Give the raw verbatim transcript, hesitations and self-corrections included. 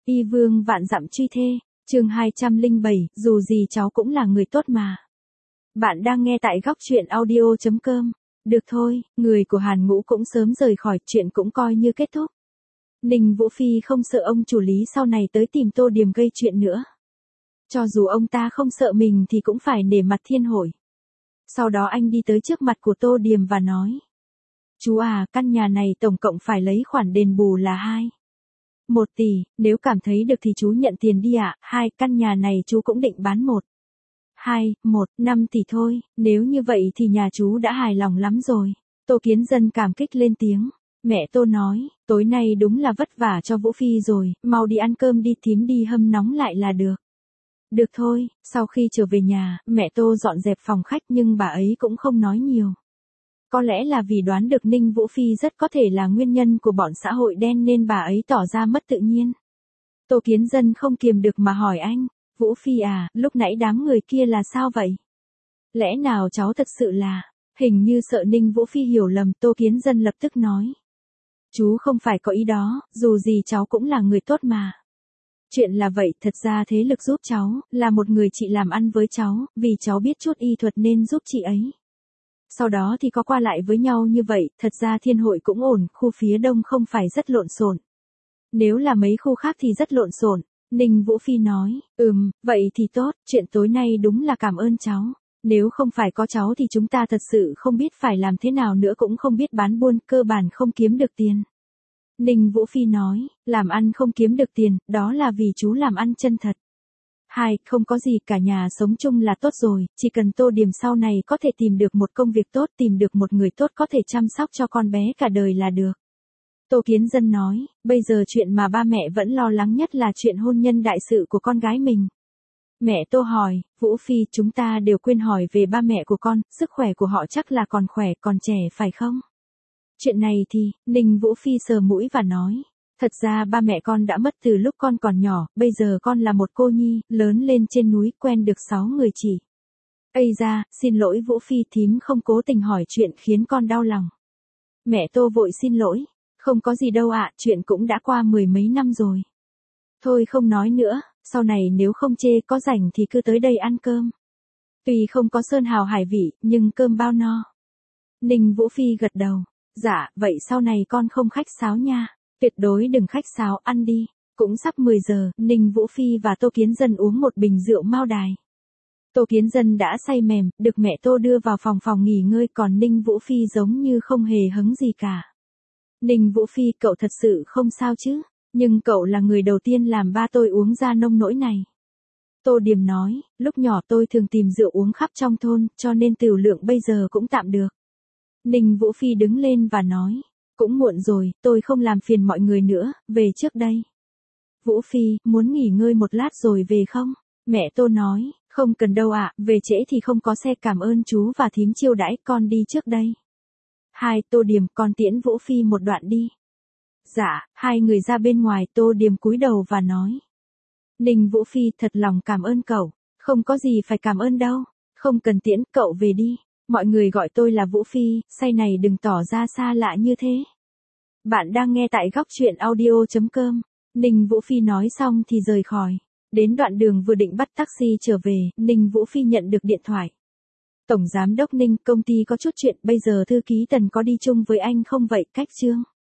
Y vương vạn dặm truy thê, chương hai trăm lẻ bảy, dù gì cháu cũng là người tốt mà. Bạn đang nghe tại góc truyện audio chấm com. Được thôi, người của Hàn Ngũ cũng sớm rời khỏi, chuyện cũng coi như kết thúc. Ninh Vũ Phi không sợ ông chủ Lý sau này tới tìm Tô Điềm gây chuyện nữa. Cho dù ông ta không sợ mình thì cũng phải nể mặt thiên hội. Sau đó anh đi tới trước mặt của Tô Điềm và nói. Chú à, căn nhà này tổng cộng phải lấy khoản đền bù là hai. Một tỷ, nếu cảm thấy được thì chú nhận tiền đi ạ. Hai, căn nhà này chú cũng định bán một. Hai, một, năm tỷ thôi, nếu như vậy thì nhà chú đã hài lòng lắm rồi. Tô Kiến Dân cảm kích lên tiếng. Mẹ Tô nói, tối nay đúng là vất vả cho Vũ Phi rồi, mau đi ăn cơm đi, thím đi hâm nóng lại là được. Được thôi, sau khi trở về nhà, mẹ Tô dọn dẹp phòng khách nhưng bà ấy cũng không nói nhiều. Có lẽ là vì đoán được Ninh Vũ Phi rất có thể là nguyên nhân của bọn xã hội đen nên bà ấy tỏ ra mất tự nhiên. Tô Kiến Dân không kiềm được mà hỏi anh, Vũ Phi à, lúc nãy đám người kia là sao vậy? Lẽ nào cháu thật sự là, hình như sợ Ninh Vũ Phi hiểu lầm, Tô Kiến Dân lập tức nói. Chú không phải có ý đó, dù gì cháu cũng là người tốt mà. Chuyện là vậy, thật ra thế lực giúp cháu, là một người chị làm ăn với cháu, vì cháu biết chút y thuật nên giúp chị ấy. Sau đó thì có qua lại với nhau như vậy, thật ra thiên hội cũng ổn, khu phía đông không phải rất lộn xộn. Nếu là mấy khu khác thì rất lộn xộn. Ninh Vũ Phi nói, ừm, vậy thì tốt, chuyện tối nay đúng là cảm ơn cháu. Nếu không phải có cháu thì chúng ta thật sự không biết phải làm thế nào nữa, cũng không biết bán buôn, cơ bản không kiếm được tiền. Ninh Vũ Phi nói, làm ăn không kiếm được tiền, đó là vì chú làm ăn chân thật. Hai, không có gì, cả nhà sống chung là tốt rồi, chỉ cần Tô Điềm sau này có thể tìm được một công việc tốt, tìm được một người tốt có thể chăm sóc cho con bé cả đời là được. Tô Kiến Dân nói, bây giờ chuyện mà ba mẹ vẫn lo lắng nhất là chuyện hôn nhân đại sự của con gái mình. Mẹ Tô hỏi, Vũ Phi, chúng ta đều quên hỏi về ba mẹ của con, sức khỏe của họ chắc là còn khỏe, còn trẻ phải không? Chuyện này thì, Ninh Vũ Phi sờ mũi và nói, thật ra ba mẹ con đã mất từ lúc con còn nhỏ, bây giờ con là một cô nhi, lớn lên trên núi, quen được sáu người chị. Ây da, xin lỗi Vũ Phi, thím không cố tình hỏi chuyện khiến con đau lòng. Mẹ Tô vội xin lỗi, không có gì đâu ạ, chuyện cũng đã qua mười mấy năm rồi. Thôi không nói nữa, sau này nếu không chê có rảnh thì cứ tới đây ăn cơm. Tuy không có sơn hào hải vị, nhưng cơm bao no. Ninh Vũ Phi gật đầu. Dạ, vậy sau này con không khách sáo nha. Tuyệt đối đừng khách sáo, ăn đi. Cũng sắp mười giờ, Ninh Vũ Phi và Tô Kiến Dân uống một bình rượu Mao Đài. Tô Kiến Dân đã say mềm, được mẹ Tô đưa vào phòng phòng nghỉ ngơi, còn Ninh Vũ Phi giống như không hề hứng gì cả. Ninh Vũ Phi, cậu thật sự không sao chứ? Nhưng cậu là người đầu tiên làm ba tôi uống ra nông nỗi này. Tô Điềm nói, lúc nhỏ tôi thường tìm rượu uống khắp trong thôn, cho nên tửu lượng bây giờ cũng tạm được. Ninh Vũ Phi đứng lên và nói, cũng muộn rồi, tôi không làm phiền mọi người nữa, về trước đây. Vũ Phi, muốn nghỉ ngơi một lát rồi về không? Mẹ Tô nói, không cần đâu ạ, về trễ thì không có xe, cảm ơn chú và thím chiêu đãi, con đi trước đây. Hai, Tô Điềm, con tiễn Vũ Phi một đoạn đi. Dạ, hai người ra bên ngoài, Tô Điềm cúi đầu và nói. Ninh Vũ Phi, thật lòng cảm ơn cậu, không có gì phải cảm ơn đâu, không cần tiễn, cậu về đi. Mọi người gọi tôi là Vũ Phi, say này đừng tỏ ra xa lạ như thế. Bạn đang nghe tại góc truyện audio chấm com. Ninh Vũ Phi nói xong thì rời khỏi. Đến đoạn đường vừa định bắt taxi trở về, Ninh Vũ Phi nhận được điện thoại. Tổng Giám đốc Ninh, công ty có chút chuyện, bây giờ thư ký Tần có đi chung với anh không vậy? Cách Trương.